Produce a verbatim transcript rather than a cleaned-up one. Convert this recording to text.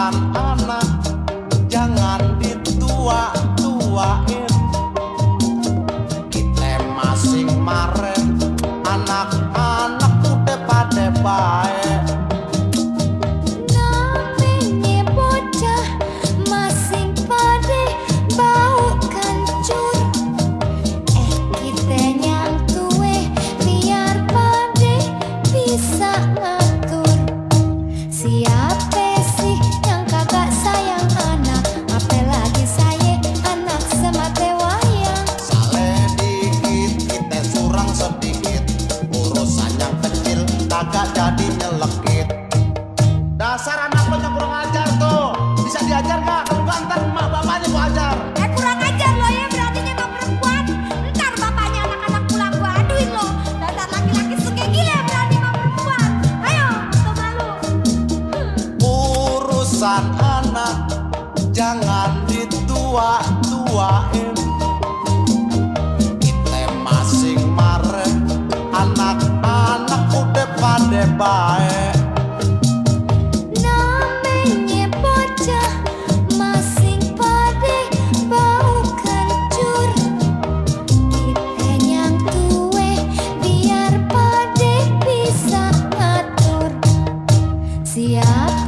urusan anak jangan ditua-tuain. Kita masing maren anak-anak udah pada baik. Namanya bocah masing pade bau kancur. Eh kita yang tuwe biar pade bisa ngatur. Siapa sih yang kagak sayang anak, apalagi saya anak semate wayang. Sale dikit kita surang sedikit, urusan yang kecil kagak jadi nyelekit. Dasar anak lo yang kurang ajar tuh, bisa diajar gak? Kalau gak ntar emak bapaknya gua ajar. Eh kurang ajar lo ya, berarti emang perempuan. Ntar bapaknya anak-anak pulang gua aduin lo. Dasar laki-laki suka gila berani sama perempuan. Ayo, tuh malu. Urusan anak jangan ditua-tuain. Kita masing maren anak-anak udah pada baik. Namanya bocah masing pade bau kancur. Kita yang tuwe biar pade bisa ngatur. Siapa